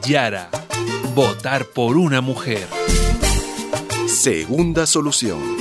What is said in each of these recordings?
Yara. Votar por una mujer. Segunda solución.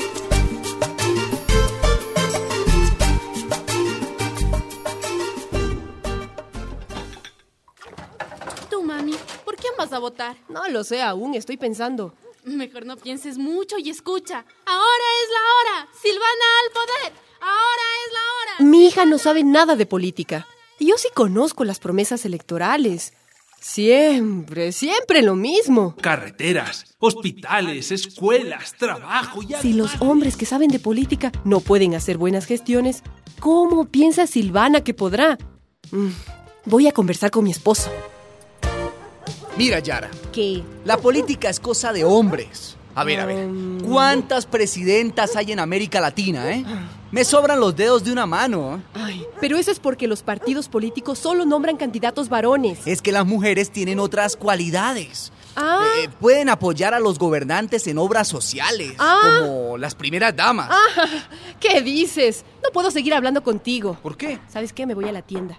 Tú, mami, ¿por quién vas a votar? No lo sé aún, estoy pensando. Mejor no pienses mucho y escucha. Ahora es la hora. Silvana al poder. Ahora es la hora. Mi hija no sabe nada de política. Y yo sí conozco las promesas electorales. Siempre lo mismo. Carreteras, hospitales, escuelas, trabajo y... Si los hombres que saben de política no pueden hacer buenas gestiones, ¿cómo piensa Silvana que podrá? Voy a conversar con mi esposo. Mira, Yara. ¿Qué? La política es cosa de hombres. A ver. ¿Cuántas presidentas hay en América Latina, Me sobran los dedos de una mano. Ay, pero eso es porque los partidos políticos solo nombran candidatos varones. Es que las mujeres tienen otras cualidades. Pueden apoyar a los gobernantes en obras sociales, como las primeras damas. ¿Qué dices? No puedo seguir hablando contigo. ¿Por qué? ¿Sabes qué? Me voy a la tienda.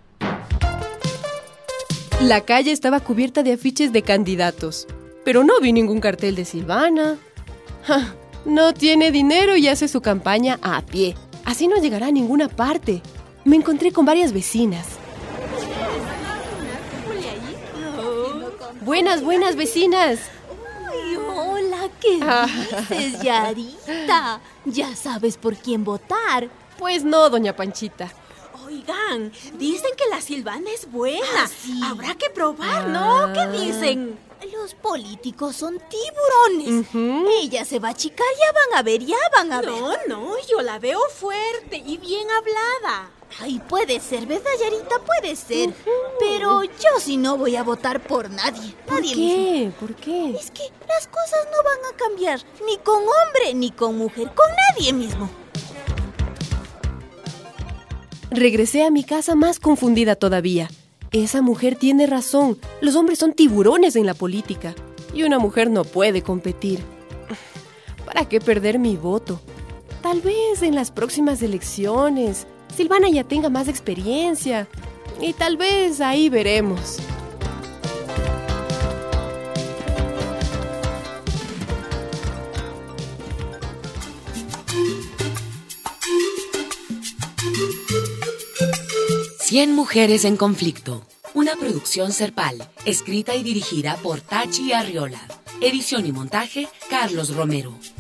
La calle estaba cubierta de afiches de candidatos, pero no vi ningún cartel de Silvana. No tiene dinero y hace su campaña a pie. Así no llegará a ninguna parte. Me encontré con varias vecinas. Buenas vecinas. Ay, hola, ¿qué dices, Yarita? ¿Ya sabes por quién votar? Pues no, doña Panchita. Oigan, dicen que la Silvana es buena. ¿Sí? Habrá que probar, ¿no? ¿Qué dicen? Los políticos son tiburones. Ella se va a achicar, ya van a ver. No, yo la veo fuerte y bien hablada. Ay, puede ser, ¿verdad, Yarita? Puede ser. Pero yo sí no voy a votar por nadie. ¿Por qué? ¿Por qué? Es que las cosas no van a cambiar. Ni con hombre, ni con mujer. Con nadie mismo. Regresé a mi casa más confundida todavía. Esa mujer tiene razón. Los hombres son tiburones en la política. Y una mujer no puede competir. ¿Para qué perder mi voto? Tal vez en las próximas elecciones Silvana ya tenga más experiencia. Y tal vez ahí veremos. Cien mujeres en conflicto. Una producción Serpal, escrita y dirigida por Tachi Arriola. Edición y montaje, Carlos Romero.